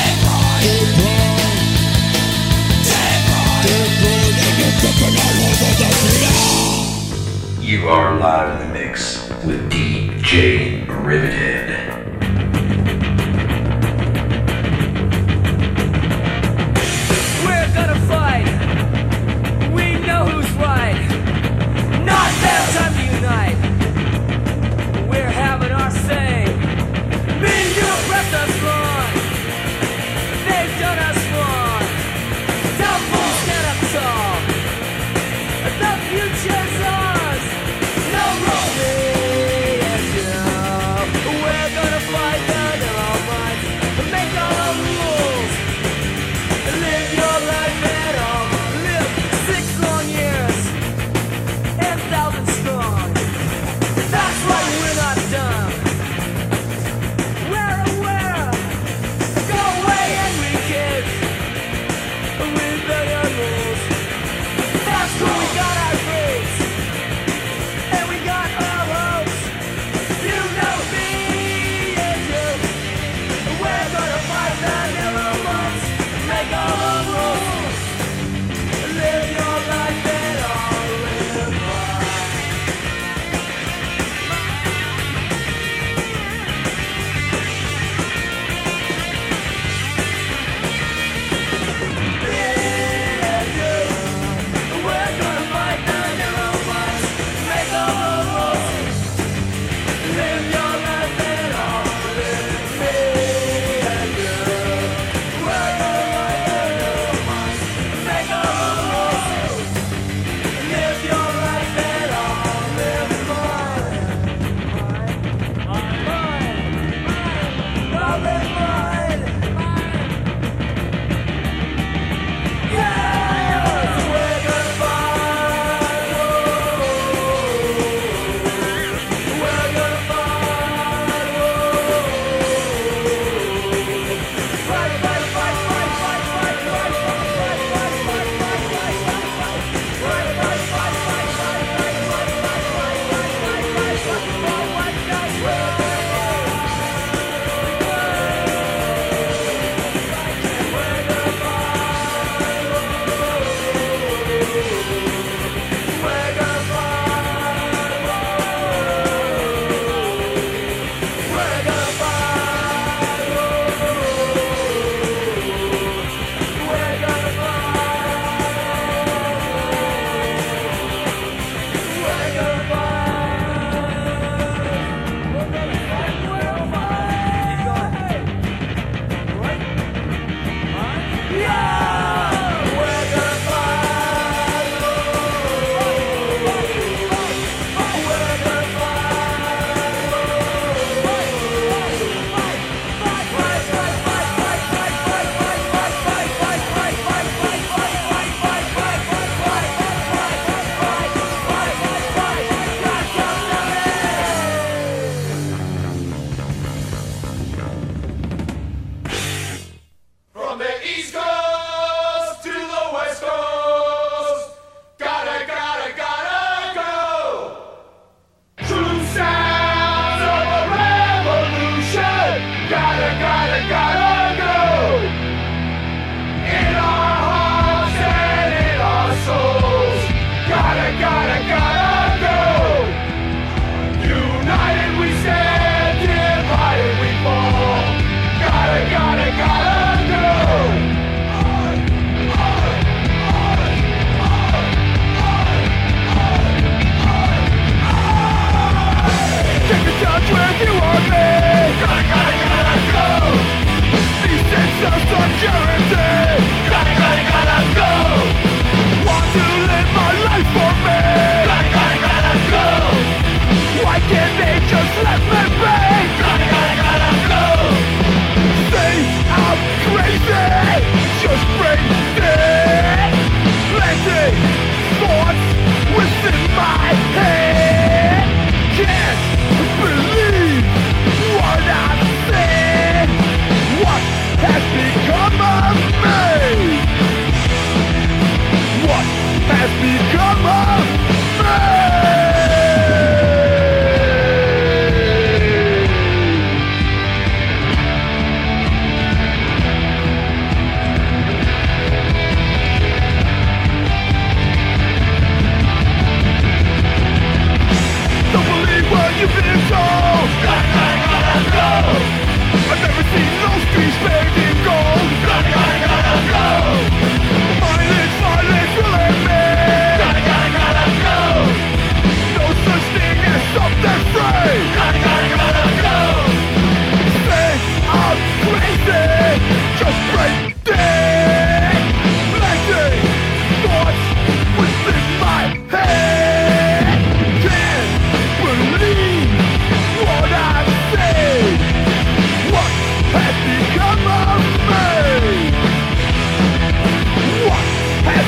You are live in the mix with DJ Rivethead. We're gonna fight. We know who's right. Not that time to unite. We're having our say. Me and you oppressed us wrong. They've done us wrong. Don't fools stand up tall. The future's ours. No rules. Me and you. We're gonna fight the narrow minds. Make our own rules. Live your life at all. Live 6 long years and 1,000 strong. That's why we're not dumb. We're aware. Go away, angry kids. We beg our rules. That's where we got our roots. And we got our hopes. You know me and you. We're gonna fight the narrow ones. Make our own rules. Live your life and all live right. Me and you. We're gonna fight the narrow ones. Make our own rules. Live your life and all live. Me and you. We're gonna fight the narrow ones.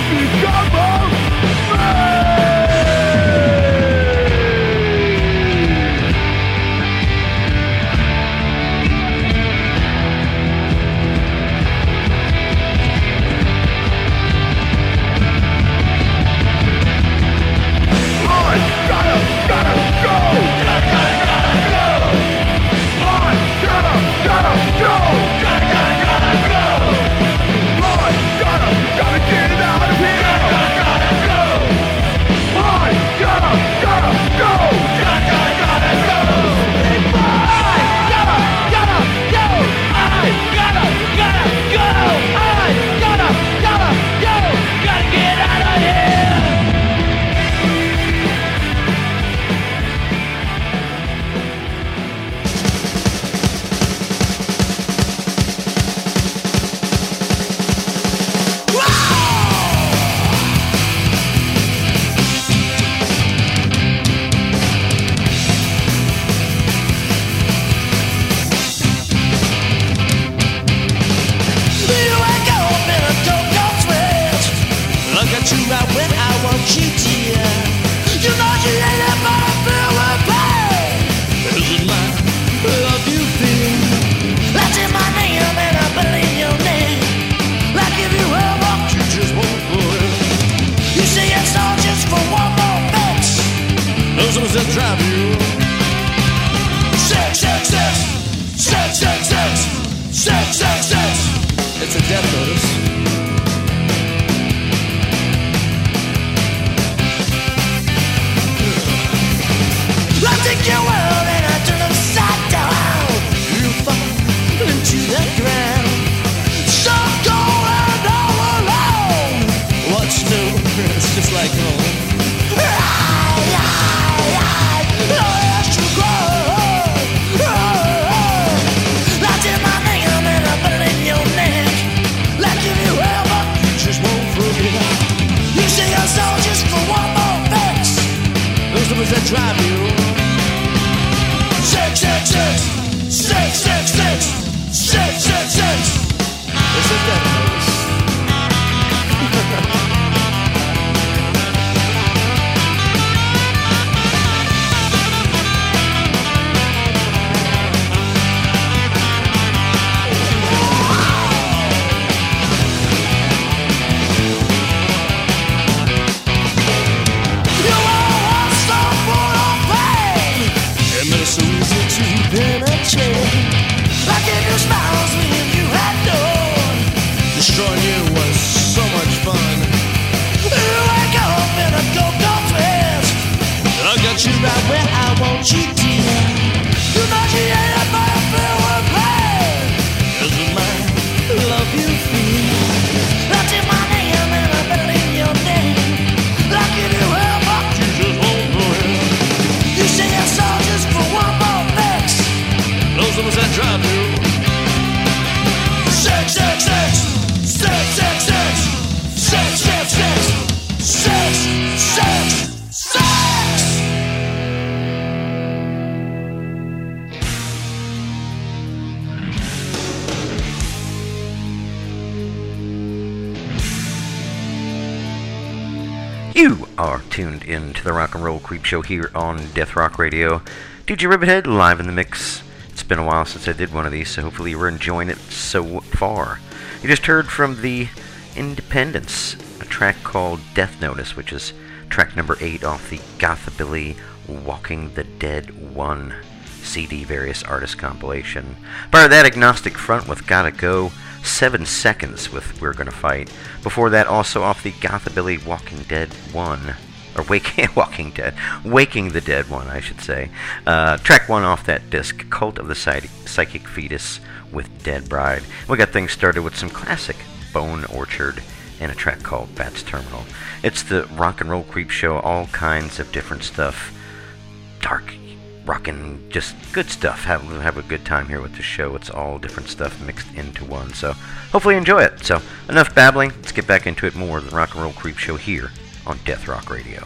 You are tuned in to the Rock and Roll Creep Show here on Death Rock Radio. DJ Rivethead live in the mix. It's been a while since I did one of these, so hopefully you're enjoying it so far. You just heard from the Independents, a track called Death Notice, which is track number 8 off the Gothabilly Walking the Dead 1 CD Various Artists compilation. Prior to that, Agnostic Front with Gotta Go, 7 Seconds with We're Gonna Fight. Before that, also off the Gothabilly Walking Dead 1, or Waking the Dead 1, I should say. Track 1 off that disc, Cult of the Psychic Fetus with Dead Bride. We got things started with some classic Bone Orchard and a track called Bats Terminal. It's the Rock and Roll Creep Show, all kinds of different stuff. Dark, rockin', just good stuff. Have a good time here with the show. It's all different stuff mixed into one. So hopefully you enjoy it. So enough babbling. Let's get back into it more. The Rock and Roll Creep Show here on Death Rock Radio.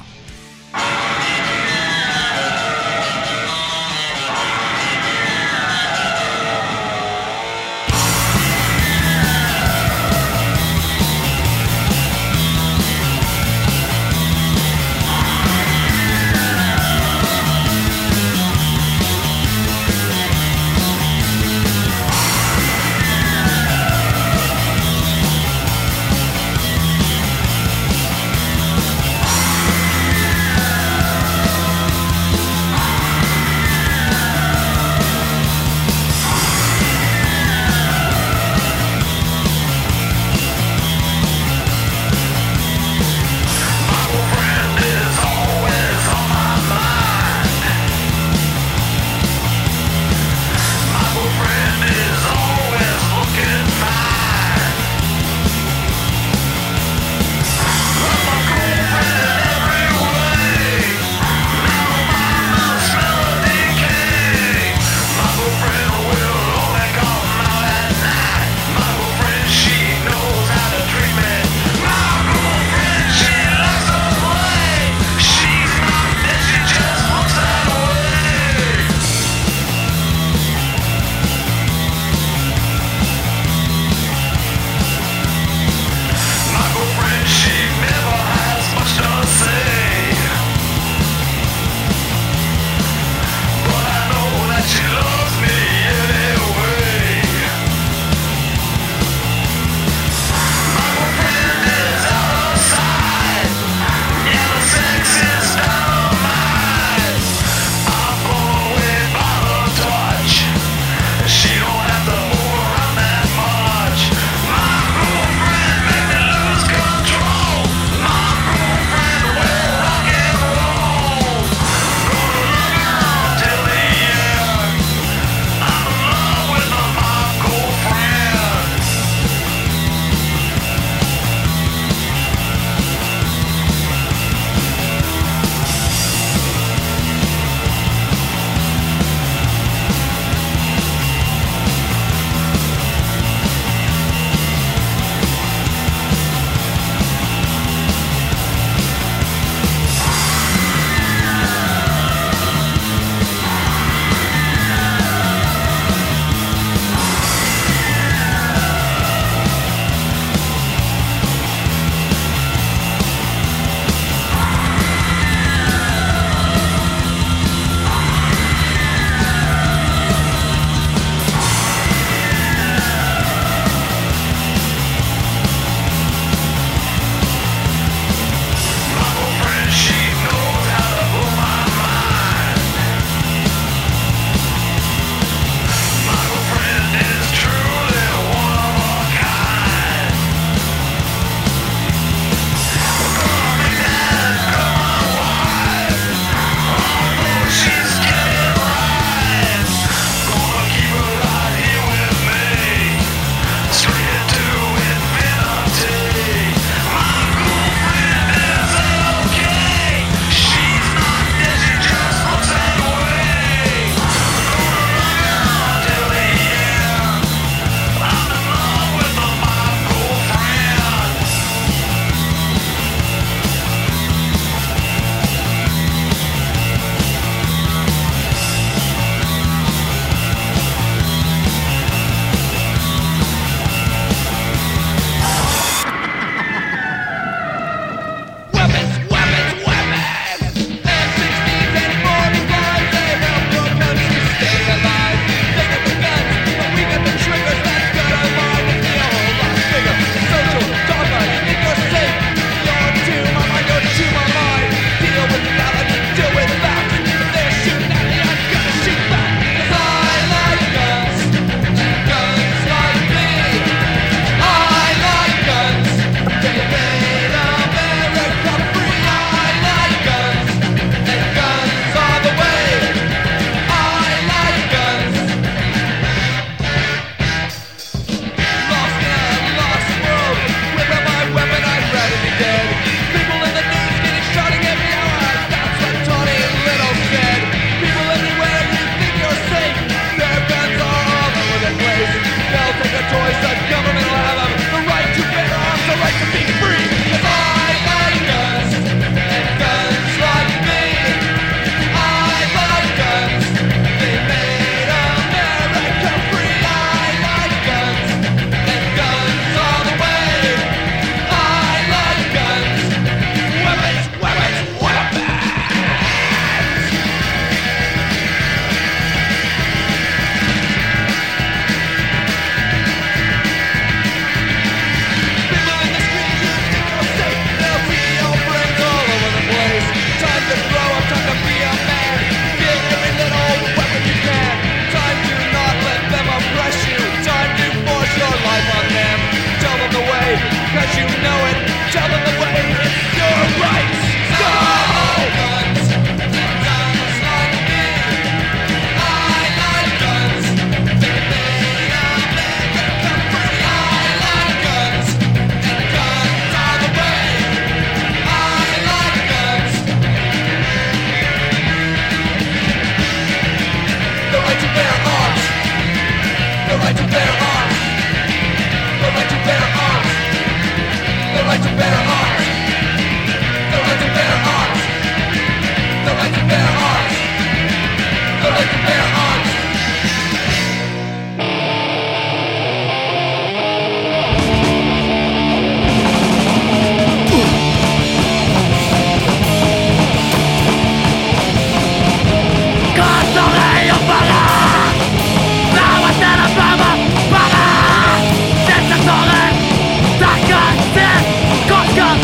Got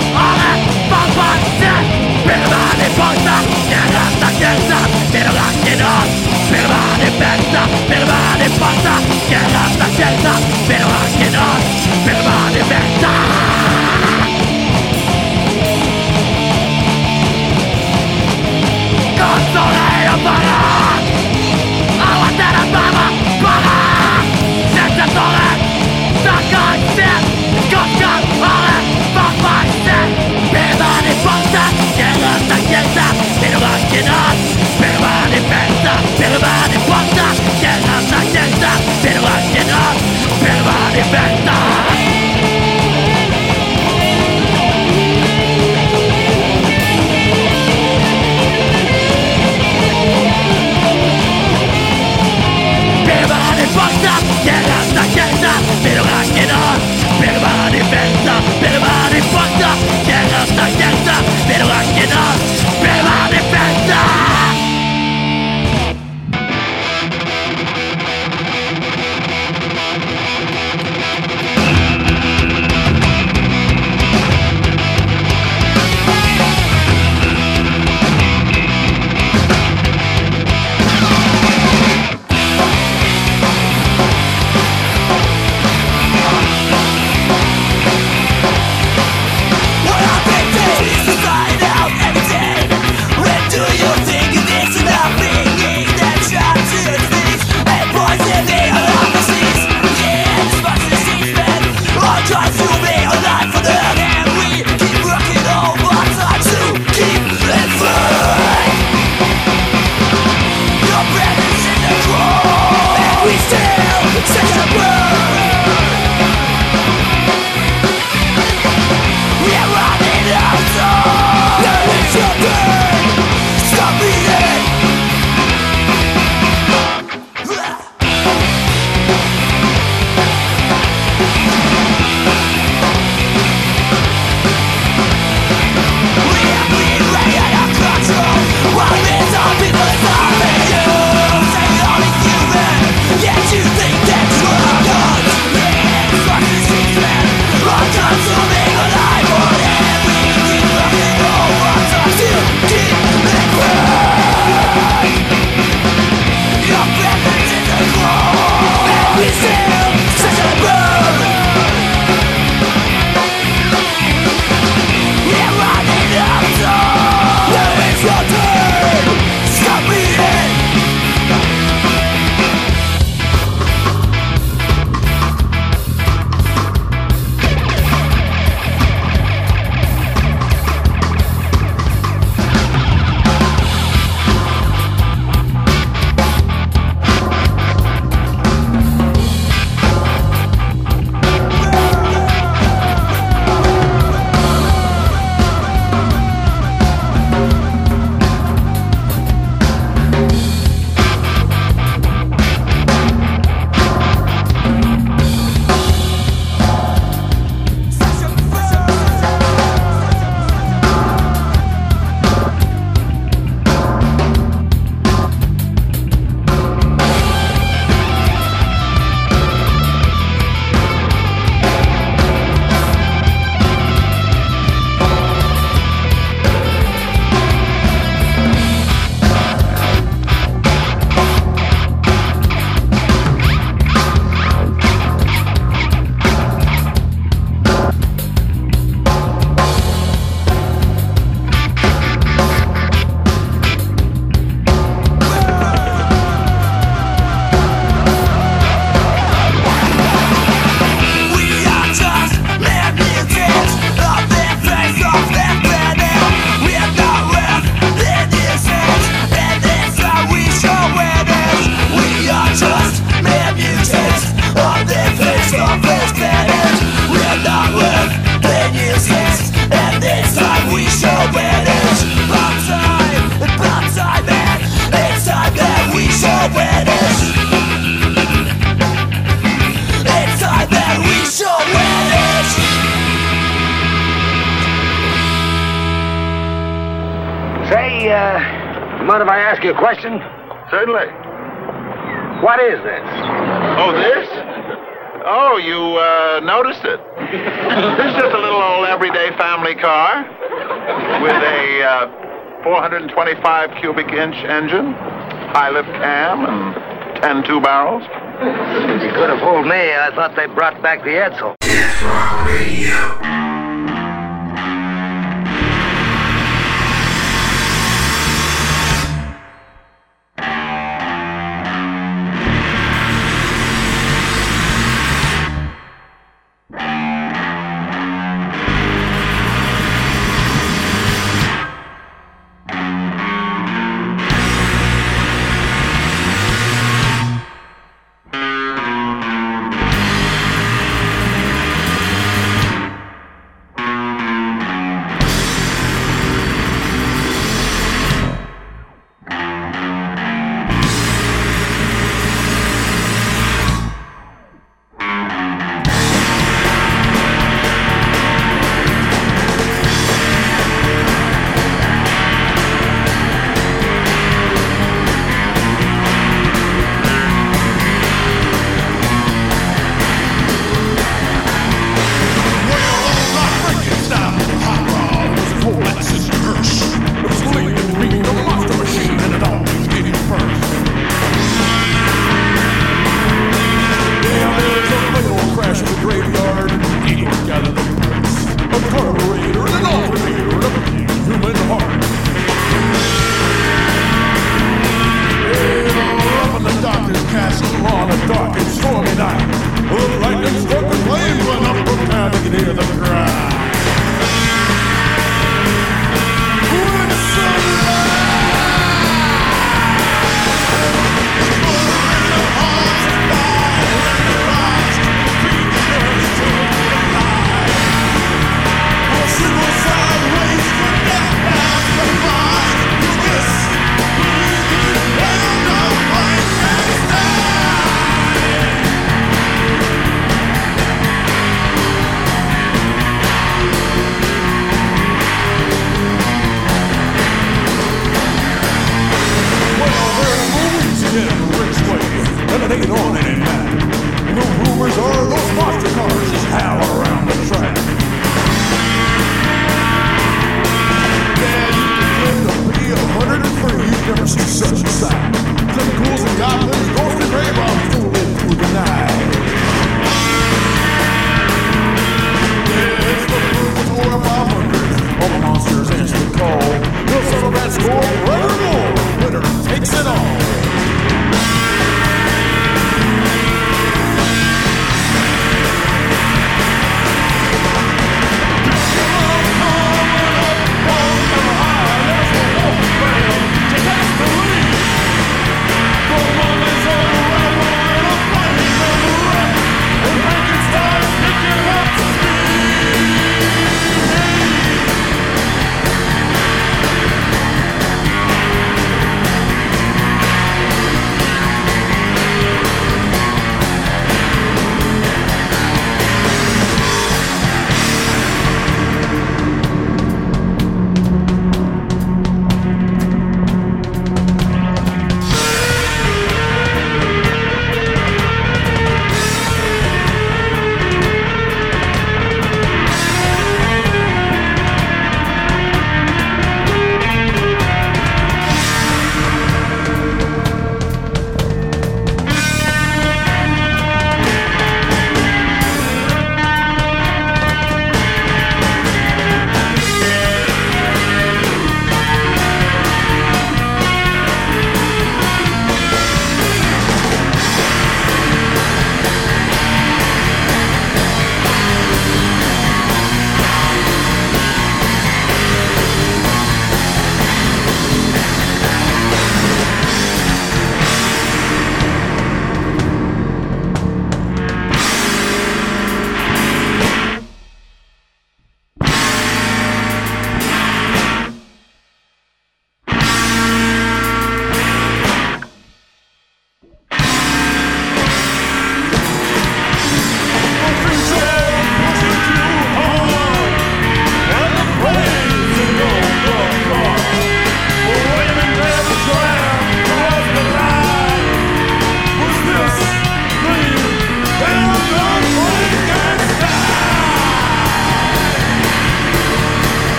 Hey, mind if I ask you a question? Certainly. What is this? Oh, this? Oh, you noticed it. This is just a little old everyday family car with a 425 cubic inch engine, high lift cam, and 10 two-barrels. You could have fooled me. I thought they brought back the Edsel. Death Rock Radio.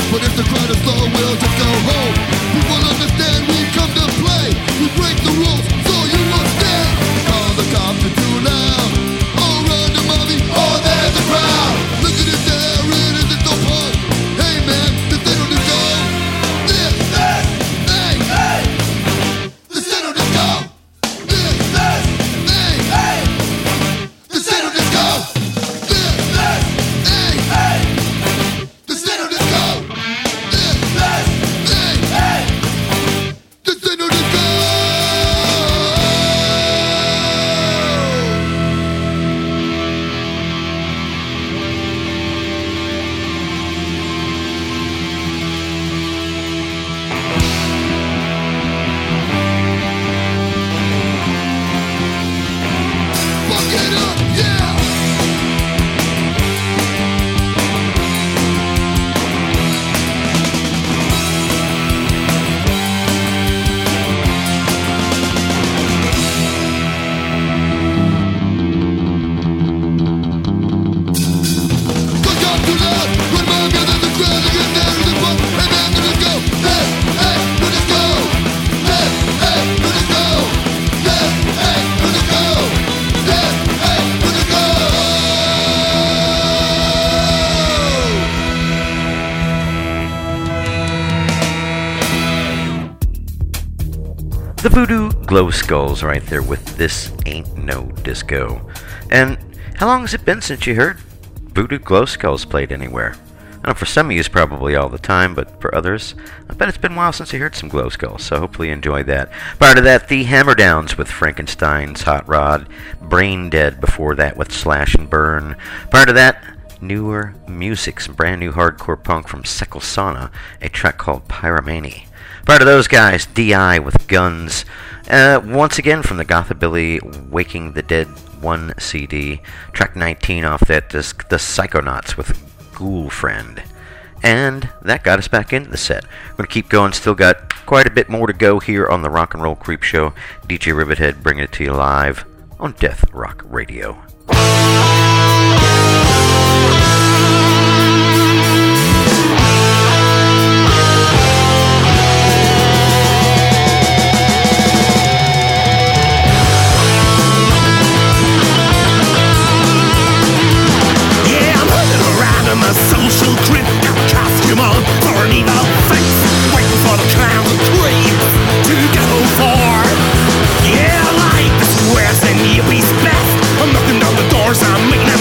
But if the crowd is slow, we'll just go home. People understand we come to play. We break the rules, so you must stand. Call the cops, you're too loud. All run to mommy, oh there's a crowd. Look at it there, it isn't so fun. Hey man, this ain't no disco. This, hey, this ain't no disco. This, hey, this ain't no disco. This, hey, this ain't no disco. This, hey, this ain't no disco. Fuck it up, yeah. Look out too loud. When mom gathers the crowd to get down to the front, and I'm gonna go. Hey, let us go. Hey, let us go. Hey, let us go. Hey, let us go. The Voodoo Glow Skulls right there with This Ain't No Disco. And how long has it been since you heard Voodoo Glow Skulls played anywhere? I know for some of you it's probably all the time, but for others, I bet it's been a while since you heard some Glow Skulls, so hopefully you enjoyed that. Prior to that, the Hammerdowns with Frankenstein's Hot Rod, Brain Dead before that with Slash and Burn. Prior to that, Newer Music, some brand new hardcore punk from Sekel Sauna, a track called Pyromany. Prior to those guys, D.I. with Guns. Once again from the Gothabilly Waking the Dead 1 CD, track 19 off that disc, The Psychonauts with Ghoul Friend. And that got us back into the set. We're going to keep going, still got quite a bit more to go here on the Rock and Roll Creep Show. DJ Rivethead bringing it to you live on Death Rock Radio. Yeah, I'm running around in my social crypto costume on for an evil face, waiting for the clowns and creeps to go for. Yeah, like this West and you be best. I'm knocking down the doors, I'm making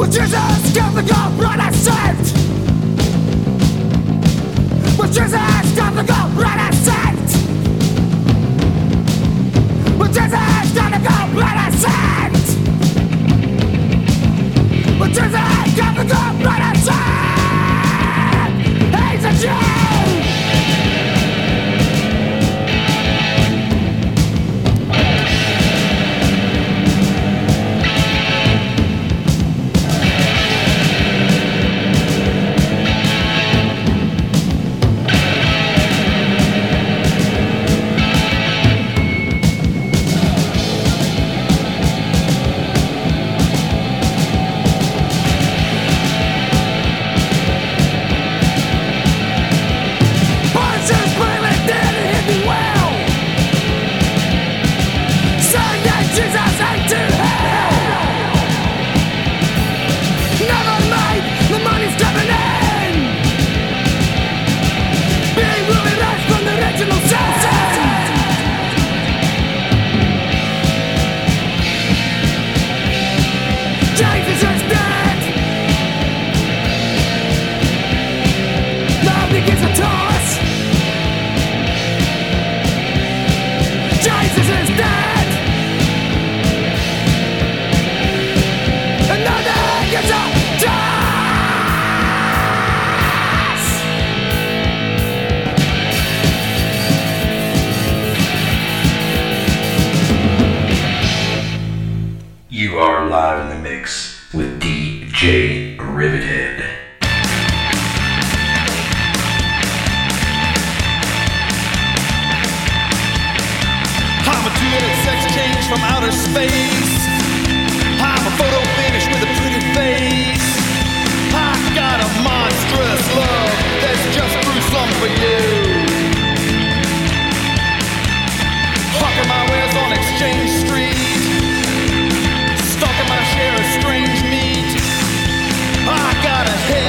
But Jesus, give the God brother saved. But Jesus, give the God brother saved. But Jesus, give the God brother saved. But Jesus, give the God brother saved. He's a Jew. You are live in the mix with DJ Rivethead. I'm a two-headed sex change from outer space. I'm a photo finish with a pretty face. I got a monstrous love that's just gruesome for you. Hawking my wares on Exchange Street, stalking my share of strange meat. I got a head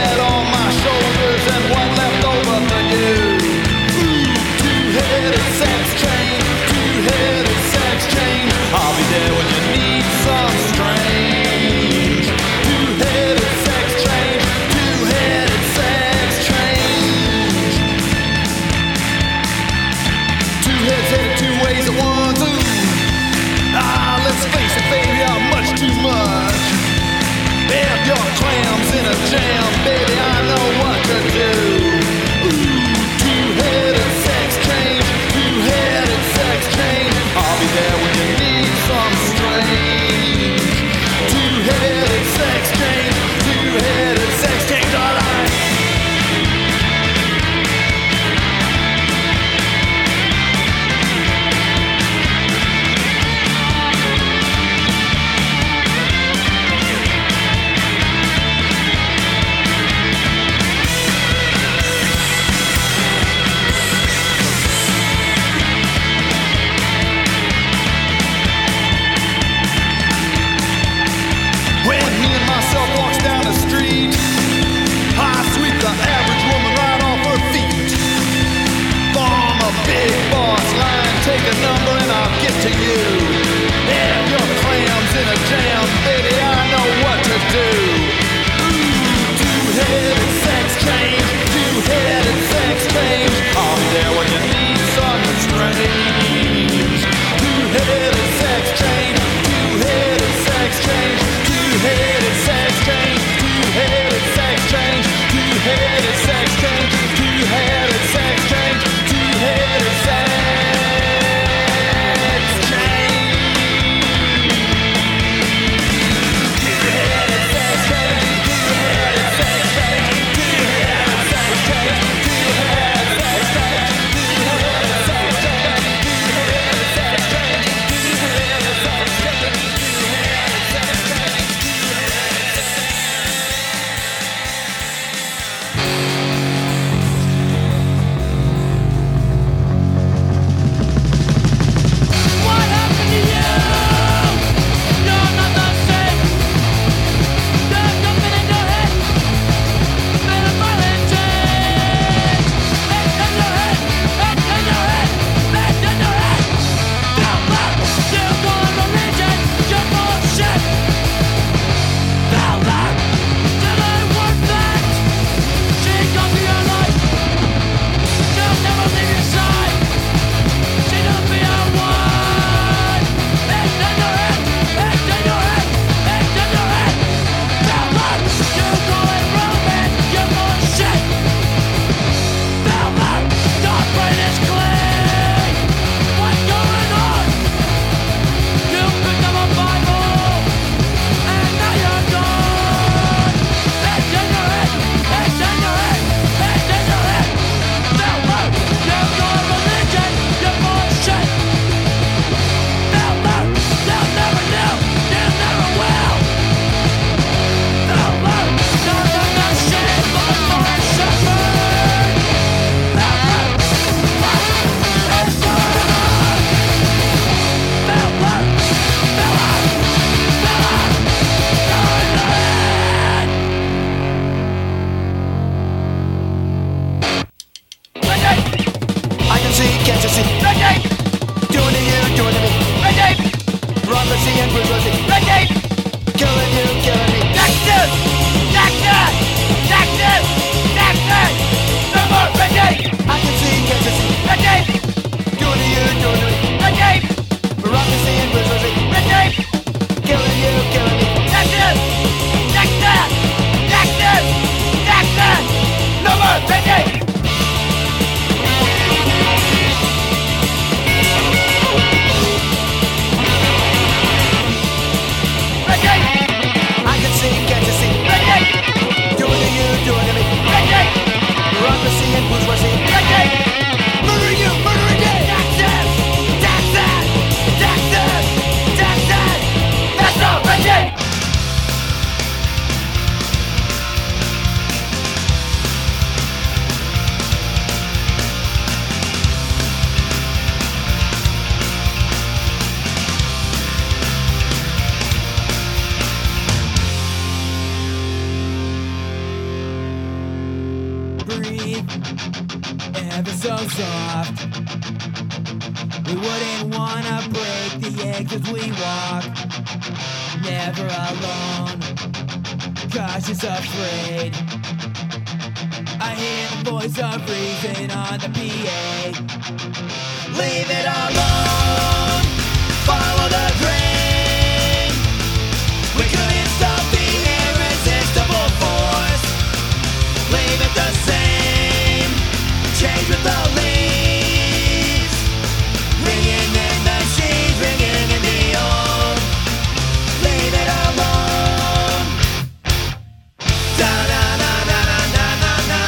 life ever so soft. We wouldn't wanna break the eggs as we walk. Never alone, cautious, afraid. I hear the voice of reason on the PA. Leave it alone, follow the grain. We couldn't stop the irresistible force. Leave it the same, change with the leaves. Ringing in the sheets, ringing in the old. Leave it alone. Da da da da da da da da.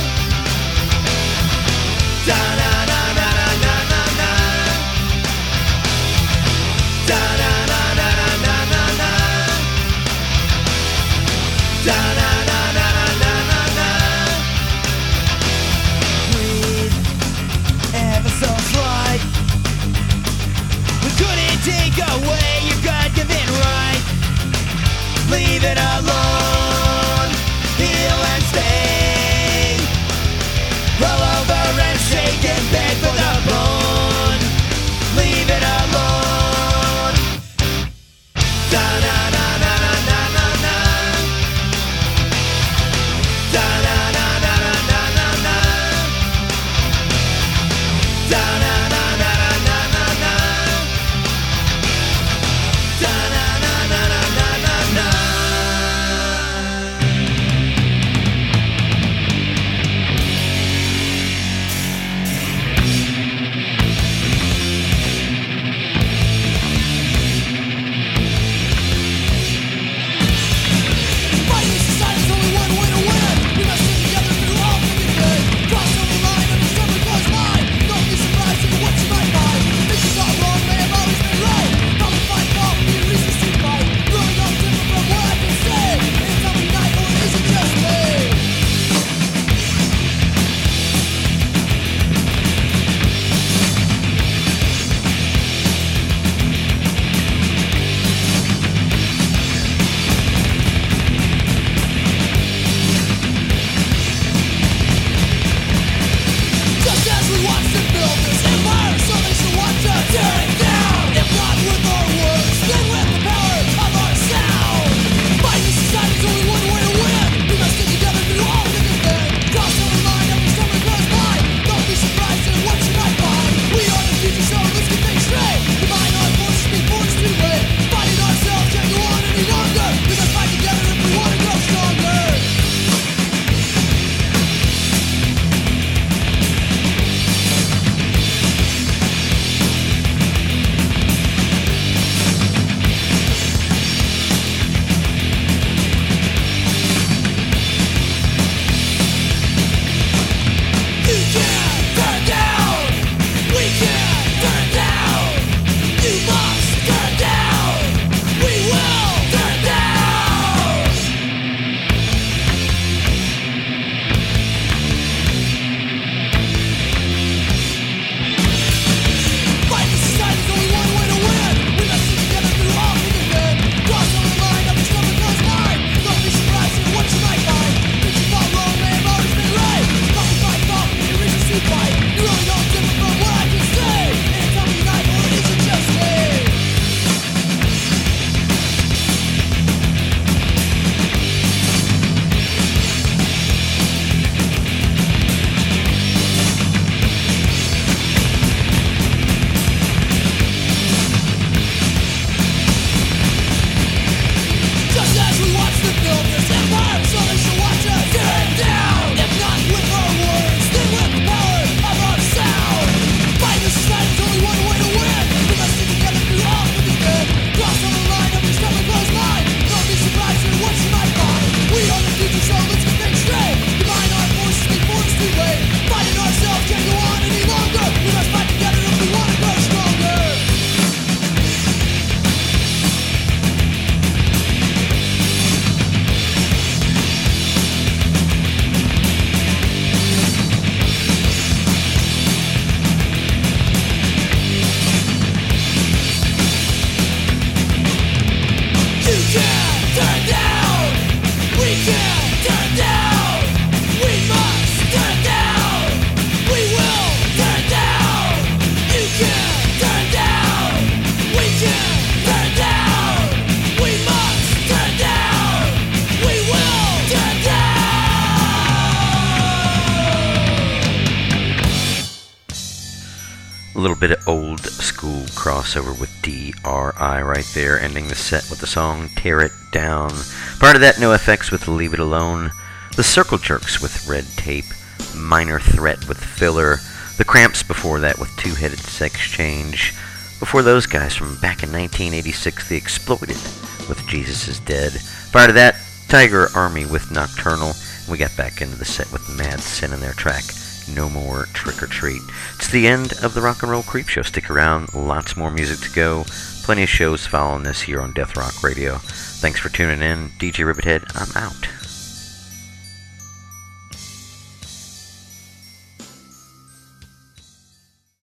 Da da da da da da da da. Da da da da da da da da. little bit of old school crossover with DRI right there, ending the set with the song Tear It Down. Prior to that, NoFX with Leave It Alone, the Circle Jerks with Red Tape, Minor Threat with Filler, the Cramps before that with Two-Headed Sex Change. Before those guys from back in 1986, The Exploited with Jesus Is Dead. Prior to that, Tiger Army with Nocturnal. We got back into the set with Mad Sin and their track No More Trick or Treat. It's the end of the Rock and Roll Creep Show. Stick around, lots more music to go. Plenty of shows following this here on Death Rock Radio. Thanks for tuning in. DJ Rivethead, I'm out.